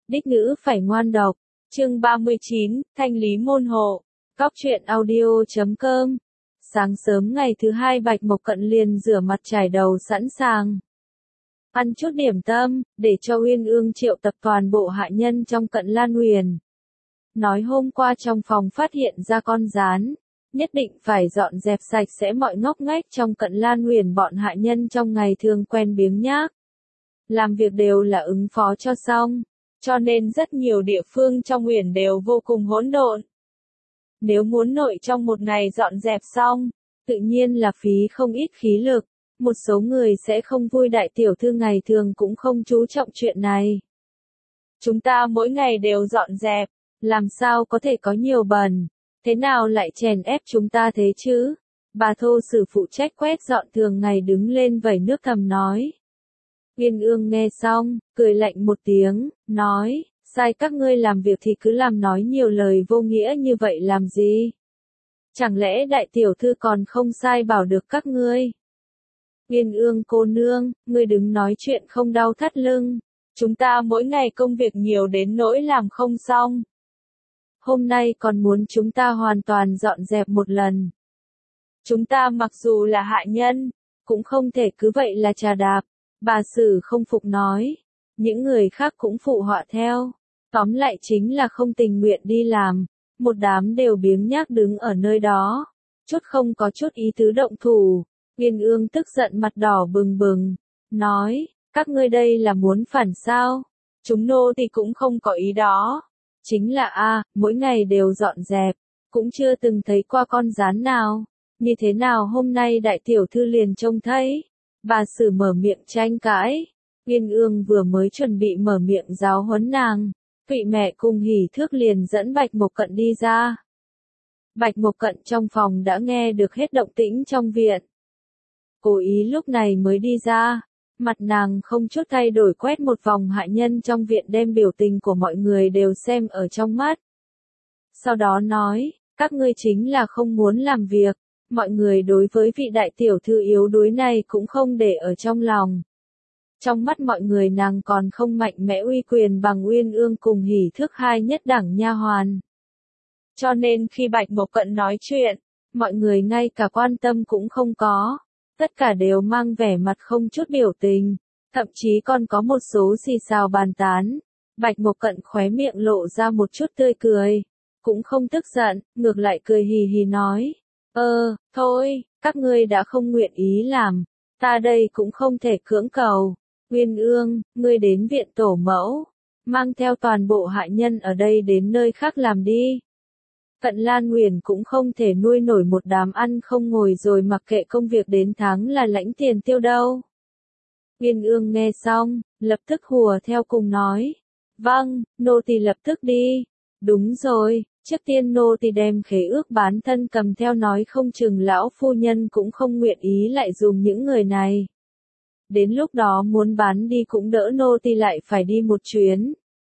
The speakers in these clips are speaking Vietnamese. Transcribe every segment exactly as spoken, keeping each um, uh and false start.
Đích nữ phải ngoan đọc. Chương ba mươi chín, Thanh lý môn hộ. Góc truyện audio chấm com. Sáng sớm ngày thứ hai Bạch Mộc Cận liền rửa mặt trải đầu sẵn sàng. Ăn chút điểm tâm, để cho Uyên Ương triệu tập toàn bộ hạ nhân trong Cận Lan Huyền. Nói hôm qua trong phòng phát hiện ra con gián, nhất định phải dọn dẹp sạch sẽ mọi ngóc ngách trong Cận Lan Huyền, bọn hạ nhân trong ngày thường quen biếng nhác. Làm việc đều là ứng phó cho xong, cho nên rất nhiều địa phương trong huyền đều vô cùng hỗn độn. Nếu muốn nội trong một ngày dọn dẹp xong, tự nhiên là phí không ít khí lực, một số người sẽ không vui, đại tiểu thư ngày thường cũng không chú trọng chuyện này. Chúng ta mỗi ngày đều dọn dẹp, làm sao có thể có nhiều bẩn, thế nào lại chèn ép chúng ta thế chứ? Bà thô sử phụ trách quét dọn thường ngày đứng lên vẩy nước thầm nói. Uyên Ương nghe xong, cười lạnh một tiếng, nói, sai các ngươi làm việc thì cứ làm, nói nhiều lời vô nghĩa như vậy làm gì? Chẳng lẽ đại tiểu thư còn không sai bảo được các ngươi? Uyên Ương cô nương, ngươi đừng nói chuyện không đau thắt lưng, chúng ta mỗi ngày công việc nhiều đến nỗi làm không xong. Hôm nay còn muốn chúng ta hoàn toàn dọn dẹp một lần. Chúng ta mặc dù là hạ nhân, cũng không thể cứ vậy là trà đạp. Bà Sử không phục nói, những người khác cũng phụ họa theo, tóm lại chính là không tình nguyện đi làm, một đám đều biếng nhác đứng ở nơi đó, chút không có chút ý tứ động thủ. Uyên Ương tức giận mặt đỏ bừng bừng, nói, các ngươi đây là muốn phản sao? Chúng nô thì cũng không có ý đó, chính là a, mỗi ngày đều dọn dẹp, cũng chưa từng thấy qua con gián nào, như thế nào hôm nay đại tiểu thư liền trông thấy? Bà Sử mở miệng tranh cãi, Uyên Ương vừa mới chuẩn bị mở miệng giáo huấn nàng, Thụy mẹ cùng Hỉ Thước liền dẫn Bạch Mộc Cận đi ra. Bạch Mộc Cận trong phòng đã nghe được hết động tĩnh trong viện. Cố ý lúc này mới đi ra, mặt nàng không chút thay đổi quét một vòng hạ nhân trong viện, đem biểu tình của mọi người đều xem ở trong mắt. Sau đó nói, các ngươi chính là không muốn làm việc. Mọi người đối với vị đại tiểu thư yếu đuối này cũng không để ở trong lòng. Trong mắt mọi người nàng còn không mạnh mẽ uy quyền bằng Uyên Ương cùng Hỉ Thước hai nhất đẳng nha hoàn. Cho nên khi Bạch Mộc Cận nói chuyện, mọi người ngay cả quan tâm cũng không có. Tất cả đều mang vẻ mặt không chút biểu tình, thậm chí còn có một số xì xào bàn tán. Bạch Mộc Cận khóe miệng lộ ra một chút tươi cười, cũng không tức giận, ngược lại cười hì hì nói. Ơ, thôi, các ngươi đã không nguyện ý làm, ta đây cũng không thể cưỡng cầu. Uyên Ương, ngươi đến viện tổ mẫu, mang theo toàn bộ hạ nhân ở đây đến nơi khác làm đi. Cận Lan Huyền cũng không thể nuôi nổi một đám ăn không ngồi rồi mặc kệ công việc đến tháng là lãnh tiền tiêu đâu. Uyên Ương nghe xong, lập tức hùa theo cùng nói. Vâng, nô tỳ lập tức đi. Đúng rồi. Trước tiên nô tỳ đem khế ước bán thân cầm theo, nói không chừng lão phu nhân cũng không nguyện ý lại dùng những người này. Đến lúc đó muốn bán đi cũng đỡ nô tỳ lại phải đi một chuyến.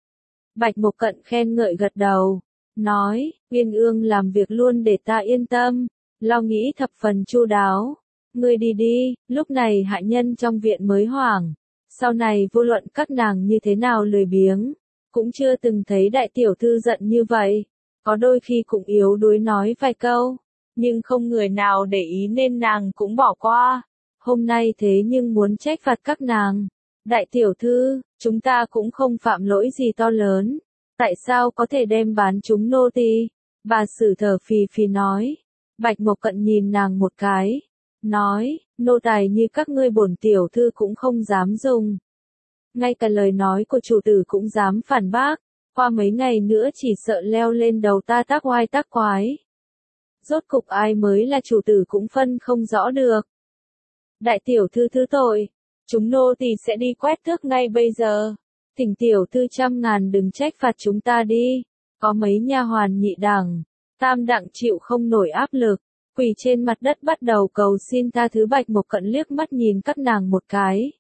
Bạch Mộc Cận khen ngợi gật đầu, nói, Uyên Ương làm việc luôn để ta yên tâm, lo nghĩ thập phần chu đáo. Ngươi đi đi, lúc này hạ nhân trong viện mới hoảng, sau này vô luận các nàng như thế nào lười biếng, cũng chưa từng thấy đại tiểu thư giận như vậy. Có đôi khi cũng yếu đuối nói vài câu, nhưng không người nào để ý nên nàng cũng bỏ qua. Hôm nay thế nhưng muốn trách phạt các nàng. Đại tiểu thư, chúng ta cũng không phạm lỗi gì to lớn, tại sao có thể đem bán chúng nô tỳ? Bà Sử thở phì phì nói. Bạch Mộc Cận nhìn nàng một cái, nói, nô tài như các ngươi bổn tiểu thư cũng không dám dùng. Ngay cả lời nói của chủ tử cũng dám phản bác. Qua mấy ngày nữa chỉ sợ leo lên đầu ta tác oai tác quái. Rốt cục ai mới là chủ tử cũng phân không rõ được. Đại tiểu thư thứ tội, chúng nô tỳ sẽ đi quét tước ngay bây giờ. Thỉnh tiểu thư trăm ngàn đừng trách phạt chúng ta đi. Có mấy nha hoàn nhị đẳng, tam đẳng chịu không nổi áp lực, quỳ trên mặt đất bắt đầu cầu xin tha thứ. Bạch Mộc Cận liếc mắt nhìn các nàng một cái.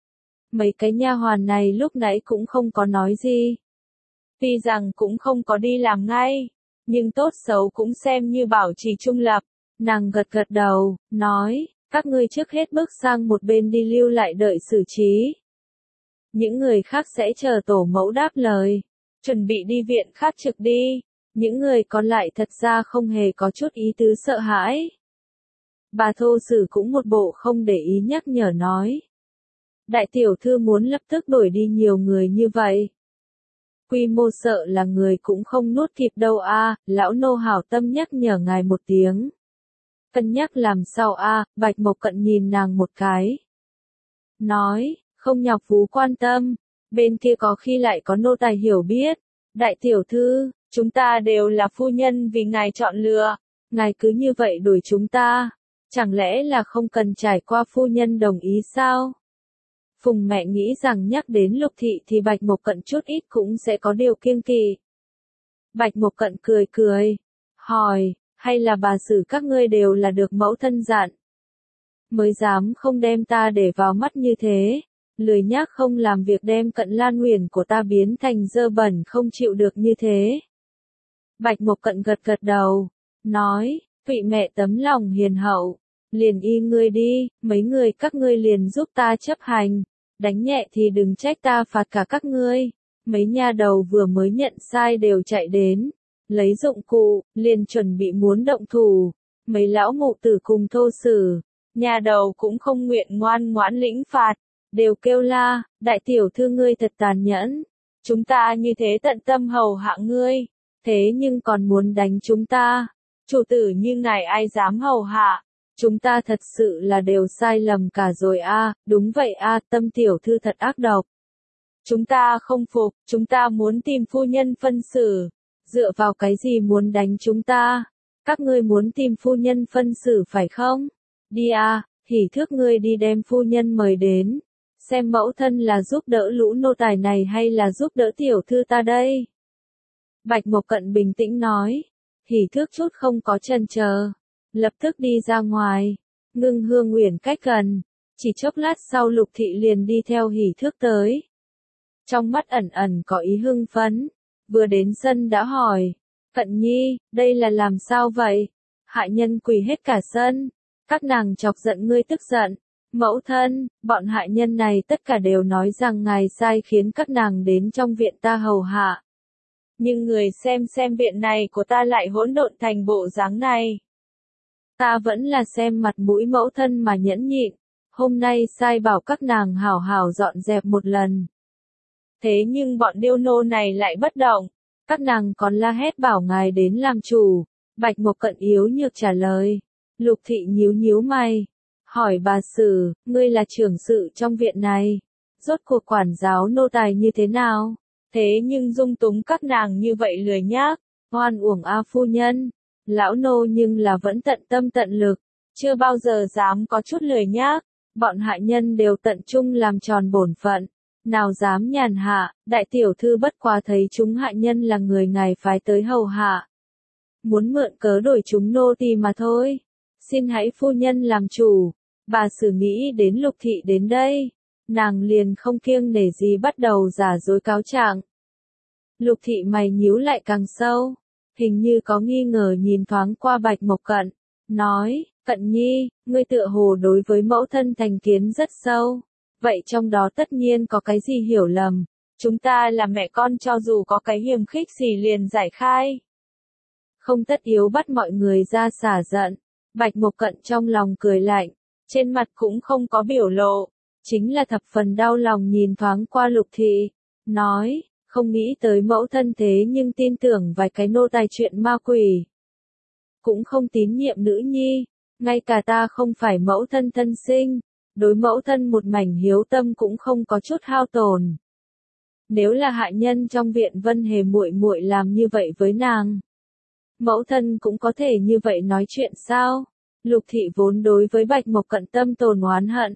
Mấy cái nha hoàn này lúc nãy cũng không có nói gì. Tuy rằng cũng không có đi làm ngay, nhưng tốt xấu cũng xem như bảo trì trung lập. Nàng gật gật đầu, nói, các ngươi trước hết bước sang một bên đi, lưu lại đợi xử trí. những người khác sẽ chờ tổ mẫu đáp lời. Chuẩn bị đi viện khác trực đi. Những người còn lại thật ra không hề có chút ý tứ sợ hãi. Bà Thô Sử cũng một bộ không để ý nhắc nhở nói. Đại tiểu thư muốn lập tức đuổi đi nhiều người như vậy. Quy mô sợ là người cũng không nuốt kịp đâu a. Lão nô hảo tâm nhắc nhở ngài một tiếng. Cân nhắc làm sao a. Bạch Mộc Cận nhìn nàng một cái. Nói, không nhọc phú quan tâm, bên kia có khi lại có nô tài hiểu biết. Đại tiểu thư, chúng ta đều là phu nhân vì ngài chọn lựa, ngài cứ như vậy đuổi chúng ta, chẳng lẽ là không cần trải qua phu nhân đồng ý sao? Phùng mẹ nghĩ rằng nhắc đến Lục thị thì Bạch Mộc Cận chút ít cũng sẽ có điều kiêng kỵ. Bạch Mộc Cận cười cười, hỏi, hay là bà Sử các ngươi đều là được mẫu thân dặn, mới dám không đem ta để vào mắt như thế, lười nhác không làm việc đem Cận Lan Huyền của ta biến thành dơ bẩn không chịu được như thế. Bạch Mộc Cận gật gật đầu, nói, vị mẹ tấm lòng hiền hậu, liền y ngươi đi, mấy người các ngươi liền giúp ta chấp hành, đánh nhẹ thì đừng trách ta phạt cả các ngươi. Mấy nha đầu vừa mới nhận sai đều chạy đến, lấy dụng cụ, liền chuẩn bị muốn động thủ, mấy lão mụ tử cùng Thô Sử, nha đầu cũng không nguyện ngoan ngoãn lĩnh phạt, đều kêu la, đại tiểu thư ngươi thật tàn nhẫn, chúng ta như thế tận tâm hầu hạ ngươi, thế nhưng còn muốn đánh chúng ta, chủ tử như ngài ai dám hầu hạ, chúng ta thật sự là đều sai lầm cả rồi a. Đúng vậy a, Tâm tiểu thư thật ác độc. Chúng ta không phục, chúng ta muốn tìm phu nhân phân xử, dựa vào cái gì muốn đánh chúng ta, các ngươi muốn tìm phu nhân phân xử phải không? Đi a, hỉ thước ngươi đi đem phu nhân mời đến, xem mẫu thân là giúp đỡ lũ nô tài này hay là giúp đỡ tiểu thư ta đây. Bạch Mộc Cận bình tĩnh nói, hỉ thước chút không có chần chờ, lập tức đi ra ngoài, Ngưng Hương Uyển cách gần, chỉ chốc lát sau Lục thị liền đi theo hỉ thước tới. Trong mắt ẩn ẩn có ý hưng phấn, vừa đến sân đã hỏi, Cận nhi, đây là làm sao vậy? Hại nhân quỳ hết cả sân, các nàng chọc giận ngươi tức giận. Mẫu thân, bọn hại nhân này tất cả đều nói rằng ngài sai khiến các nàng đến trong viện ta hầu hạ. Nhưng người xem xem viện này của ta lại hỗn độn thành bộ dáng này. Ta vẫn là xem mặt mũi mẫu thân mà nhẫn nhịn, hôm nay sai bảo các nàng hảo hảo dọn dẹp một lần. Thế nhưng bọn điêu nô này lại bất động, các nàng còn la hét bảo ngài đến làm chủ. Bạch Mộc Cận yếu nhược trả lời. Lục thị nhíu nhíu mày, hỏi bà Sử, ngươi là trưởng sự trong viện này, rốt cuộc quản giáo nô tài như thế nào? Thế nhưng dung túng các nàng như vậy lười nhác, oan uổng a phu nhân, lão nô nhưng là vẫn tận tâm tận lực, chưa bao giờ dám có chút lười nhác, bọn hại nhân đều tận trung làm tròn bổn phận, nào dám nhàn hạ, đại tiểu thư bất quá thấy chúng hại nhân là người ngài phái tới hầu hạ, muốn mượn cớ đổi chúng nô tỳ mà thôi, xin hãy phu nhân làm chủ. Bà Sử nghĩ đến Lục thị đến đây, nàng liền không kiêng nể gì bắt đầu giả dối cáo trạng. Lục thị mày nhíu lại càng sâu, hình như có nghi ngờ nhìn thoáng qua Bạch Mộc Cận, nói, Cận nhi, ngươi tựa hồ đối với mẫu thân thành kiến rất sâu, vậy trong đó tất nhiên có cái gì hiểu lầm, chúng ta là mẹ con cho dù có cái hiềm khích gì liền giải khai. Không tất yếu bắt mọi người ra xả giận, Bạch Mộc Cận trong lòng cười lạnh, trên mặt cũng không có biểu lộ, chính là thập phần đau lòng nhìn thoáng qua Lục thị, nói, không nghĩ tới mẫu thân thế nhưng tin tưởng vài cái nô tài chuyện ma quỷ. Cũng không tín nhiệm nữ nhi, ngay cả ta không phải mẫu thân thân sinh, đối mẫu thân một mảnh hiếu tâm cũng không có chút hao tổn. Nếu là hại nhân trong viện Vân Hề muội muội làm như vậy với nàng, mẫu thân cũng có thể như vậy nói chuyện sao? Lục thị vốn đối với Bạch Mộc Cận tâm tồn oán hận.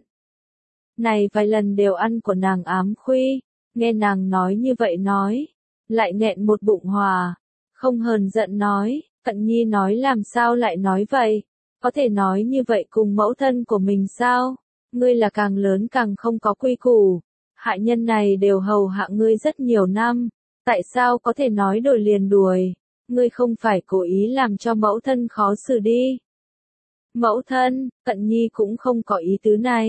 Này vài lần đều ăn của nàng ám khuy, nghe nàng nói như vậy nói, lại nghẹn một bụng hòa, không hờn giận nói, Cận nhi nói làm sao lại nói vậy, có thể nói như vậy cùng mẫu thân của mình sao, ngươi là càng lớn càng không có quy củ, hại nhân này đều hầu hạ ngươi rất nhiều năm, tại sao có thể nói đổi liền đuổi, ngươi không phải cố ý làm cho mẫu thân khó xử đi. Mẫu thân, Cận nhi cũng không có ý tứ này.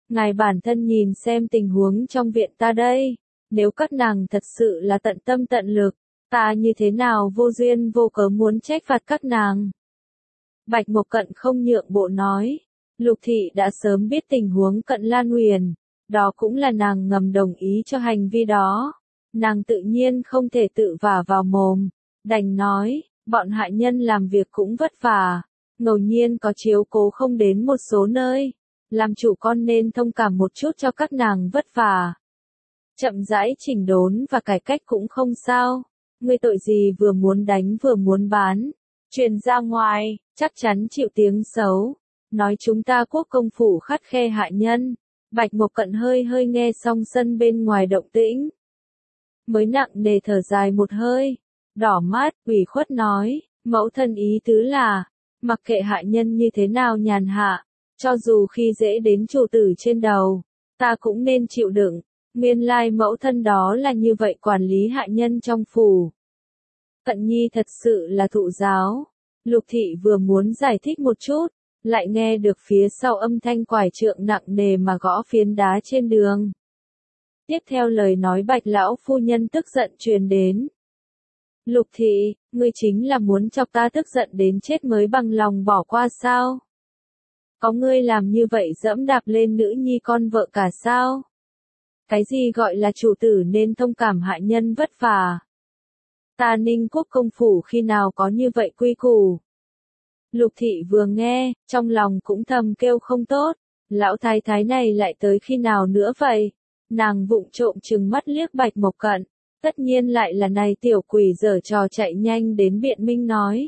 ngài bản thân nhìn xem tình huống trong viện ta đây, nếu các nàng thật sự là tận tâm tận lực, ta như thế nào vô duyên vô cớ muốn trách phạt các nàng. Bạch Mộc Cận không nhượng bộ nói, Lục Thị đã sớm biết tình huống Cận Lan Huyền, đó cũng là nàng ngầm đồng ý cho hành vi đó, nàng tự nhiên không thể tự vả vào mồm, đành nói, bọn hạ nhân làm việc cũng vất vả, ngẫu nhiên có chiếu cố không đến một số nơi, làm chủ con nên thông cảm một chút cho các nàng vất vả. Chậm rãi chỉnh đốn và cải cách cũng không sao, ngươi tội gì vừa muốn đánh vừa muốn bán, truyền ra ngoài, chắc chắn chịu tiếng xấu, nói chúng ta quốc công phủ khắt khe hạ nhân. Bạch Mộc Cận hơi hơi nghe xong sân bên ngoài động tĩnh, mới nặng nề thở dài một hơi, đỏ mắt, ủy khuất nói, mẫu thân ý tứ là, mặc kệ hạ nhân như thế nào nhàn hạ, cho dù khi dễ đến chủ tử trên đầu, ta cũng nên chịu đựng, nguyên lai mẫu thân đó là như vậy quản lý hạ nhân trong phủ. Cận Nhi thật sự là thụ giáo, Lục Thị vừa muốn giải thích một chút, lại nghe được phía sau âm thanh quải trượng nặng nề mà gõ phiến đá trên đường. Tiếp theo lời nói Bạch lão phu nhân tức giận truyền đến. Lục Thị, ngươi chính là muốn chọc ta tức giận đến chết mới bằng lòng bỏ qua sao? Có ngươi làm như vậy dẫm đạp lên nữ nhi con vợ cả sao? Cái gì gọi là chủ tử nên thông cảm hạ nhân vất vả? Ta Ninh Quốc công phủ khi nào có như vậy quy củ? Lục Thị vừa nghe, trong lòng cũng thầm kêu không tốt, lão thái thái này lại tới khi nào nữa vậy? Nàng vụng trộm trừng mắt liếc Bạch Mộc Cận, tất nhiên lại là này tiểu quỷ giở trò chạy nhanh đến biện minh nói.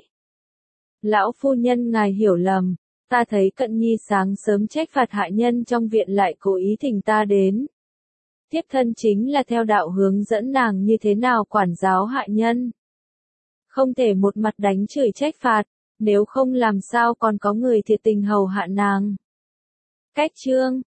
Lão phu nhân ngài hiểu lầm, ta thấy Cận Nhi sáng sớm trách phạt hạ nhân trong viện lại cố ý thỉnh ta đến. Tiếp thân chính là theo đạo hướng dẫn nàng như thế nào quản giáo hạ nhân. Không thể một mặt đánh chửi trách phạt, nếu không làm sao còn có người thiệt tình hầu hạ nàng. Cách chương